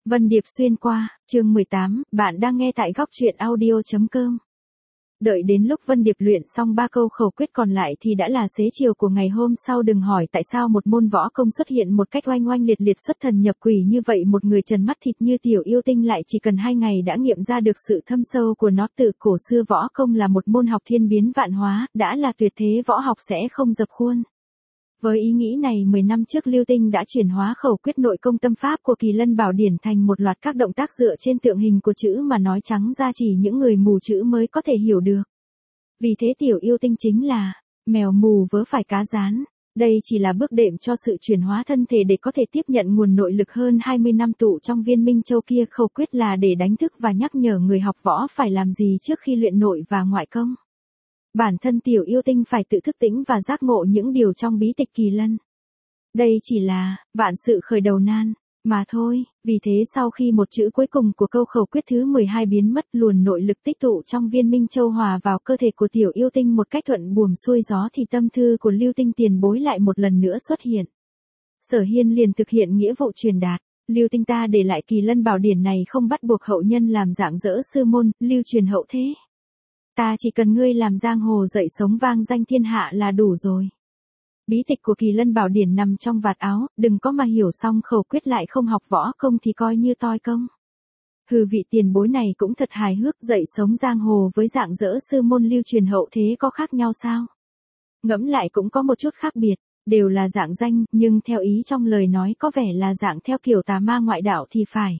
Vân Điệp xuyên qua, chương 18, bạn đang nghe tại góc truyện audio.com. Đợi đến lúc Vân Điệp luyện xong 3 câu khẩu quyết còn lại thì đã là xế chiều của ngày hôm sau. Đừng hỏi tại sao một môn võ công xuất hiện một cách oanh oanh liệt liệt xuất thần nhập quỷ như vậy. Một người trần mắt thịt như Tiểu Yêu Tinh lại chỉ cần 2 ngày đã nghiệm ra được sự thâm sâu của nó. Từ cổ xưa võ công là một môn học thiên biến vạn hóa, đã là tuyệt thế võ học sẽ không dập khuôn. Với ý nghĩ này 10 năm trước Lưu Tinh đã chuyển hóa khẩu quyết nội công tâm pháp của Kỳ Lân Bảo Điển thành một loạt các động tác dựa trên tượng hình của chữ mà nói trắng ra chỉ những người mù chữ mới có thể hiểu được. Vì thế Tiểu Yêu Tinh chính là mèo mù vớ phải cá rán. Đây chỉ là bước đệm cho sự chuyển hóa thân thể để có thể tiếp nhận nguồn nội lực hơn 20 năm tụ trong viên Minh Châu kia. Khẩu quyết là để đánh thức và nhắc nhở người học võ phải làm gì trước khi luyện nội và ngoại công. Bản thân Tiểu Yêu Tinh phải tự thức tỉnh và giác ngộ những điều trong bí tịch Kỳ Lân. Đây chỉ là vạn sự khởi đầu nan mà thôi. Vì thế sau khi một chữ cuối cùng của câu khẩu quyết thứ 12 biến mất, luồn nội lực tích tụ trong viên Minh Châu hòa vào cơ thể của Tiểu Yêu Tinh một cách thuận buồm xuôi gió thì tâm thư của Lưu Tinh tiền bối lại một lần nữa xuất hiện. Sở Hiên liền thực hiện nghĩa vụ truyền đạt. Lưu Tinh ta để lại Kỳ Lân Bảo Điển này không bắt buộc hậu nhân làm dạng dỡ sư môn, lưu truyền hậu thế. Ta chỉ cần ngươi làm giang hồ dậy sống vang danh thiên hạ là đủ rồi. Bí tịch của Kỳ Lân Bảo Điển nằm trong vạt áo, đừng có mà hiểu xong khẩu quyết lại không học võ công thì coi như toi công. Hừ, vị tiền bối này cũng thật hài hước. Dậy sống giang hồ với dạng dỡ sư môn lưu truyền hậu thế có khác nhau sao? Ngẫm lại cũng có một chút khác biệt, đều là dạng danh, nhưng theo ý trong lời nói có vẻ là dạng theo kiểu tà ma ngoại đạo thì phải.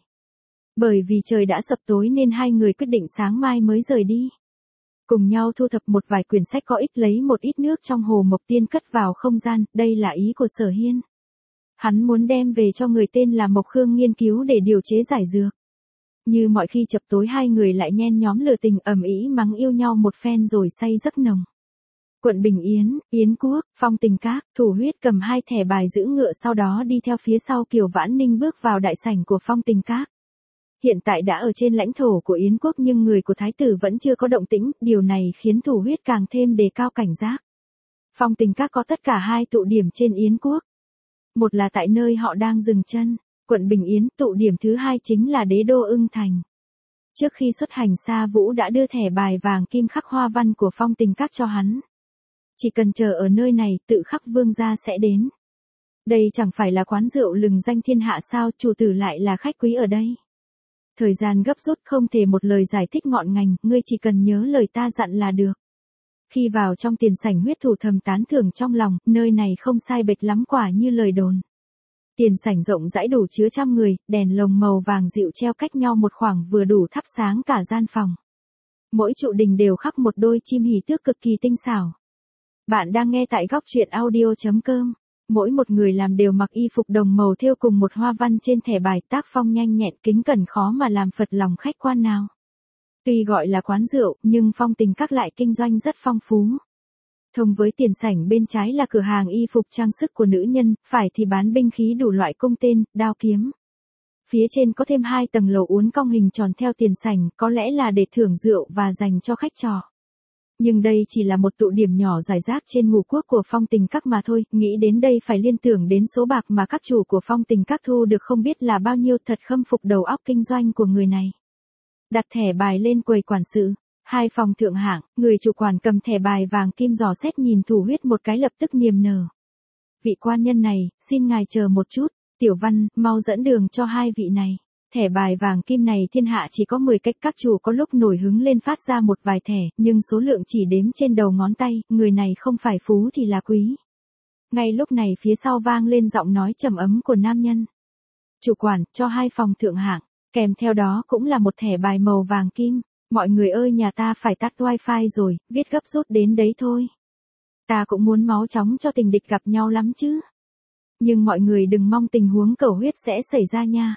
Bởi vì trời đã sập tối nên hai người quyết định sáng mai mới rời đi. Cùng nhau thu thập một vài quyển sách có ích, lấy một ít nước trong hồ Mộc Tiên cất vào không gian. Đây là ý của Sở Hiên. Hắn muốn đem về cho người tên là Mộc Khương nghiên cứu để điều chế giải dược. Như mọi khi chập tối hai người lại nhen nhóm lửa tình ầm ĩ mắng yêu nhau một phen rồi say giấc nồng. Quận Bình Yến, Yến Quốc, Phong Tình Các, Thủ Huyết cầm 2 thẻ bài giữ ngựa sau đó đi theo phía sau. Kiều Vãn Ninh bước vào đại sảnh của Phong Tình Các. Hiện tại đã ở trên lãnh thổ của Yến Quốc nhưng người của Thái tử vẫn chưa có động tĩnh, điều này khiến Thủ Huyết càng thêm đề cao cảnh giác. Phong Tình Các có tất cả 2 tụ điểm trên Yến Quốc. Một là tại nơi họ đang dừng chân, quận Bình Yến, tụ điểm thứ 2 chính là đế đô Ưng Thành. Trước khi xuất hành Sa Vũ đã đưa thẻ bài vàng kim khắc hoa văn của Phong Tình Các cho hắn. Chỉ cần chờ ở nơi này, tự khắc vương gia sẽ đến. Đây chẳng phải là quán rượu lừng danh thiên hạ sao, chủ tử lại là khách quý ở đây. Thời gian gấp rút không thể một lời giải thích ngọn ngành, ngươi chỉ cần nhớ lời ta dặn là được. Khi vào trong tiền sảnh, Huyết Thủ thầm tán thưởng trong lòng, nơi này không sai bệch lắm quả như lời đồn. Tiền sảnh rộng rãi đủ chứa trăm người, đèn lồng màu vàng dịu treo cách nhau một khoảng vừa đủ thắp sáng cả gian phòng. Mỗi trụ đình đều khắc một đôi chim hỷ tước cực kỳ tinh xảo. Bạn đang nghe tại góc truyện audio.com. Mỗi một người làm đều mặc y phục đồng màu thêu cùng một hoa văn trên thẻ bài, tác phong nhanh nhẹn kính cẩn khó mà làm phật lòng khách quan nào. Tuy gọi là quán rượu, nhưng Phong Tình Các lại kinh doanh rất phong phú. Thông với tiền sảnh bên trái là cửa hàng y phục trang sức của nữ nhân, phải thì bán binh khí đủ loại cung tên, đao kiếm. Phía trên có thêm 2 tầng lầu uốn cong hình tròn theo tiền sảnh, có lẽ là để thưởng rượu và dành cho khách trọ. Nhưng đây chỉ là một tụ điểm nhỏ rải rác trên ngũ quốc của Phong Tình Các mà thôi, nghĩ đến đây phải liên tưởng đến số bạc mà các chủ của Phong Tình Các thu được không biết là bao nhiêu, thật khâm phục đầu óc kinh doanh của người này. Đặt thẻ bài lên quầy quản sự, 2 phòng thượng hạng, người chủ quản cầm thẻ bài vàng kim dò xét nhìn Thủ Huyết một cái lập tức niềm nở. Vị quan nhân này, xin ngài chờ một chút, Tiểu Văn, mau dẫn đường cho 2 vị này. Thẻ bài vàng kim này thiên hạ chỉ có 10 cách, các chủ có lúc nổi hứng lên phát ra một vài thẻ, nhưng số lượng chỉ đếm trên đầu ngón tay, người này không phải phú thì là quý. Ngay lúc này phía sau vang lên giọng nói trầm ấm của nam nhân. Chủ quản, cho 2 phòng thượng hạng, kèm theo đó cũng là một thẻ bài màu vàng kim. Mọi người ơi, nhà ta phải tắt wifi rồi, viết gấp rút đến đấy thôi. Ta cũng muốn máu chóng cho tình địch gặp nhau lắm chứ. Nhưng mọi người đừng mong tình huống cầu huyết sẽ xảy ra nha.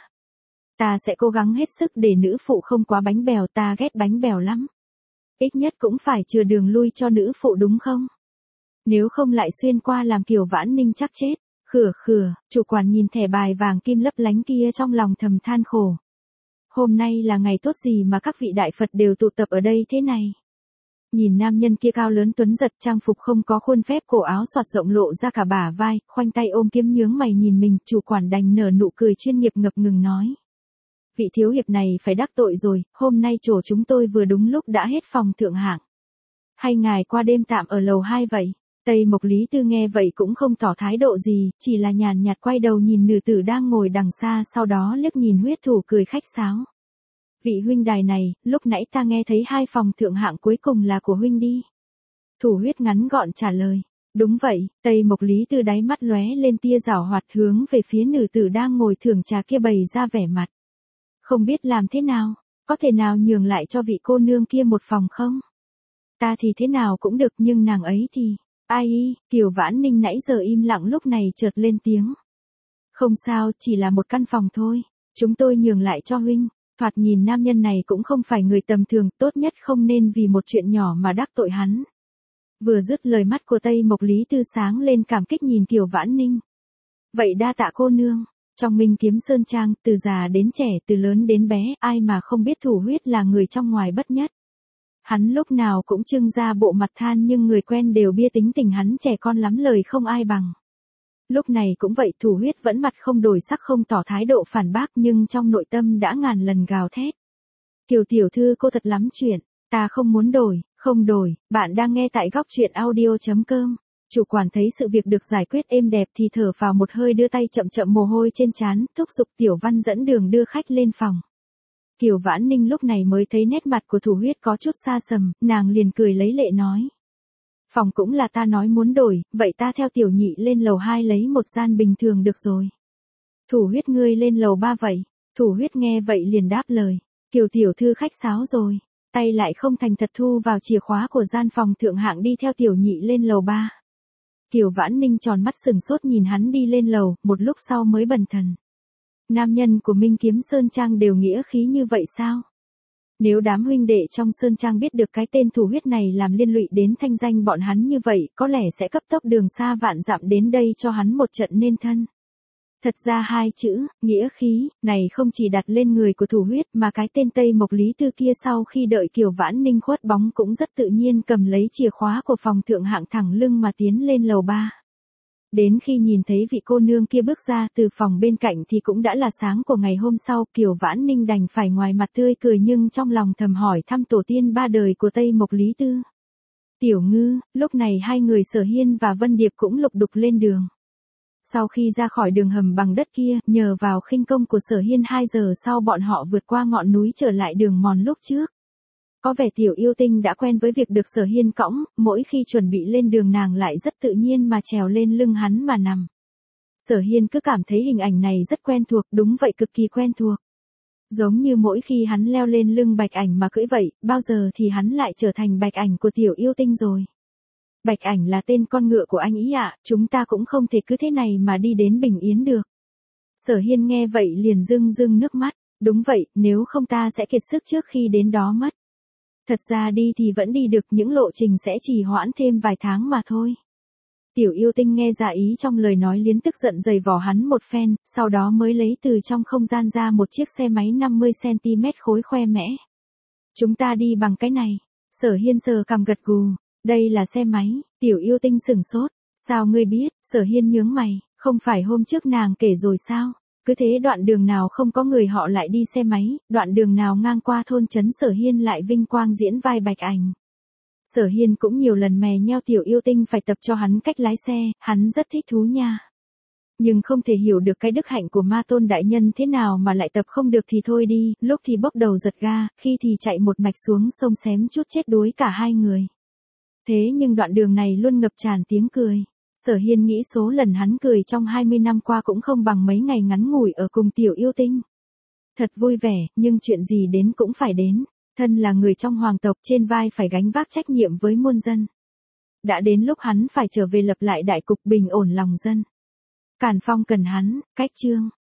Ta sẽ cố gắng hết sức để nữ phụ không quá bánh bèo, ta ghét bánh bèo lắm. Ít nhất cũng phải chừa đường lui cho nữ phụ đúng không? Nếu không lại xuyên qua làm Kiều Vãn Ninh chắc chết. Khửa, chủ quản nhìn thẻ bài vàng kim lấp lánh kia trong lòng thầm than khổ. Hôm nay là ngày tốt gì mà các vị đại Phật đều tụ tập ở đây thế này? Nhìn nam nhân kia cao lớn tuấn giật, trang phục không có khuôn phép, cổ áo xoạt rộng lộ ra cả bả vai, khoanh tay ôm kiếm nhướng mày nhìn mình, chủ quản đành nở nụ cười chuyên nghiệp ngập ngừng nói. Vị thiếu hiệp này phải đắc tội rồi, hôm nay chỗ chúng tôi vừa đúng lúc đã hết phòng thượng hạng. Hay ngài qua đêm tạm ở lầu 2 vậy? Tây Mộc Lý Tư nghe vậy cũng không tỏ thái độ gì, chỉ là nhàn nhạt quay đầu nhìn nữ tử đang ngồi đằng xa, sau đó liếc nhìn huyết thủ cười khách sáo. Vị huynh đài này, lúc nãy ta nghe thấy 2 phòng thượng hạng cuối cùng là của huynh đi. Thủ huyết ngắn gọn trả lời. Đúng vậy, Tây Mộc Lý Tư đáy mắt lóe lên tia giảo hoạt hướng về phía nữ tử đang ngồi thưởng trà kia bày ra vẻ mặt. Không biết làm thế nào, có thể nào nhường lại cho vị cô nương kia một phòng không? Ta thì thế nào cũng được nhưng nàng ấy thì... Ai y, Kiều Vãn Ninh nãy giờ im lặng lúc này chợt lên tiếng. Không sao, chỉ là một căn phòng thôi. Chúng tôi nhường lại cho huynh. Thoạt nhìn nam nhân này cũng không phải người tầm thường, tốt nhất không nên vì một chuyện nhỏ mà đắc tội hắn. Vừa dứt lời mắt của Tây Mộc Lý Tư sáng lên cảm kích nhìn Kiều Vãn Ninh. Vậy đa tạ cô nương. Trong Minh Kiếm Sơn Trang, từ già đến trẻ, từ lớn đến bé, ai mà không biết Thủ Huyết là người trong ngoài bất nhất. Hắn lúc nào cũng trưng ra bộ mặt than nhưng người quen đều bia tính tình hắn trẻ con lắm lời không ai bằng. Lúc này cũng vậy, Thủ Huyết vẫn mặt không đổi sắc không tỏ thái độ phản bác nhưng trong nội tâm đã ngàn lần gào thét. Kiều tiểu thư cô thật lắm chuyện, ta không muốn đổi, không đổi, bạn đang nghe tại góc truyện audio.com. Chủ quản thấy sự việc được giải quyết êm đẹp thì thở vào một hơi đưa tay chậm chậm mồ hôi trên trán, thúc giục Tiểu Văn dẫn đường đưa khách lên phòng. Kiều Vãn Ninh lúc này mới thấy nét mặt của Thủ Huyết có chút xa sầm, nàng liền cười lấy lệ nói. Phòng cũng là ta nói muốn đổi, vậy ta theo tiểu nhị lên lầu 2 lấy một gian bình thường được rồi. Thủ Huyết ngươi lên lầu 3 vậy. Thủ Huyết nghe vậy liền đáp lời. Kiều tiểu thư khách sáo rồi. Tay lại không thành thật thu vào chìa khóa của gian phòng thượng hạng đi theo tiểu nhị lên lầu 3. Kiều Vãn Ninh tròn mắt sừng sốt nhìn hắn đi lên lầu, một lúc sau mới bần thần. Nam nhân của Minh Kiếm Sơn Trang đều nghĩa khí như vậy sao? Nếu đám huynh đệ trong Sơn Trang biết được cái tên Thủ Huyết này làm liên lụy đến thanh danh bọn hắn như vậy, có lẽ sẽ cấp tốc đường xa vạn dặm đến đây cho hắn một trận nên thân. Thật ra 2 chữ, nghĩa khí, này không chỉ đặt lên người của Thủ Huyết mà cái tên Tây Mộc Lý Tư kia sau khi đợi Kiều Vãn Ninh khuất bóng cũng rất tự nhiên cầm lấy chìa khóa của phòng thượng hạng thẳng lưng mà tiến lên lầu 3. Đến khi nhìn thấy vị cô nương kia bước ra từ phòng bên cạnh thì cũng đã là sáng của ngày hôm sau, Kiều Vãn Ninh đành phải ngoài mặt tươi cười nhưng trong lòng thầm hỏi thăm tổ tiên 3 đời của Tây Mộc Lý Tư. Tiểu Ngư, lúc này 2 người Sở Hiên và Vân Điệp cũng lục đục lên đường. Sau khi ra khỏi đường hầm bằng đất kia, nhờ vào khinh công của Sở Hiên 2 giờ sau bọn họ vượt qua ngọn núi trở lại đường mòn lúc trước. Có vẻ Tiểu Yêu Tinh đã quen với việc được Sở Hiên cõng, mỗi khi chuẩn bị lên đường nàng lại rất tự nhiên mà trèo lên lưng hắn mà nằm. Sở Hiên cứ cảm thấy hình ảnh này rất quen thuộc, đúng vậy cực kỳ quen thuộc. Giống như mỗi khi hắn leo lên lưng Bạch Ảnh mà cưỡi vậy, bao giờ thì hắn lại trở thành Bạch Ảnh của Tiểu Yêu Tinh rồi. Bạch Ảnh là tên con ngựa của anh ý ạ, chúng ta cũng không thể cứ thế này mà đi đến Bình Yến được. Sở Hiên nghe vậy liền rưng rưng nước mắt, đúng vậy, nếu không ta sẽ kiệt sức trước khi đến đó mất. Thật ra đi thì vẫn đi được, những lộ trình sẽ trì hoãn thêm vài tháng mà thôi. Tiểu Yêu Tinh nghe dạ ý trong lời nói liền tức giận giày vò hắn một phen, sau đó mới lấy từ trong không gian ra một chiếc xe máy 50cm khối khoe mẽ. Chúng ta đi bằng cái này. Sở Hiên sờ cằm gật gù. Đây là xe máy. Tiểu Yêu Tinh sửng sốt. Sao ngươi biết? Sở Hiên nhướng mày. Không phải hôm trước nàng kể rồi sao? Cứ thế đoạn đường nào không có người họ lại đi xe máy, đoạn đường nào ngang qua thôn trấn Sở Hiên lại vinh quang diễn vai Bạch Ảnh. Sở Hiên cũng nhiều lần mè nheo Tiểu Yêu Tinh phải tập cho hắn cách lái xe, hắn rất thích thú nha. Nhưng không thể hiểu được cái đức hạnh của Ma Tôn đại nhân thế nào mà lại tập không được thì thôi đi, lúc thì bốc đầu giật ga, khi thì chạy một mạch xuống sông xém chút chết đuối cả 2 người. Thế nhưng đoạn đường này luôn ngập tràn tiếng cười. Sở Hiên nghĩ số lần hắn cười trong 20 năm qua cũng không bằng mấy ngày ngắn ngủi ở cùng Tiểu Yêu Tinh. Thật vui vẻ, nhưng chuyện gì đến cũng phải đến. Thân là người trong hoàng tộc trên vai phải gánh vác trách nhiệm với muôn dân. Đã đến lúc hắn phải trở về lập lại đại cục bình ổn lòng dân. Càn Phong cần hắn, cách chương.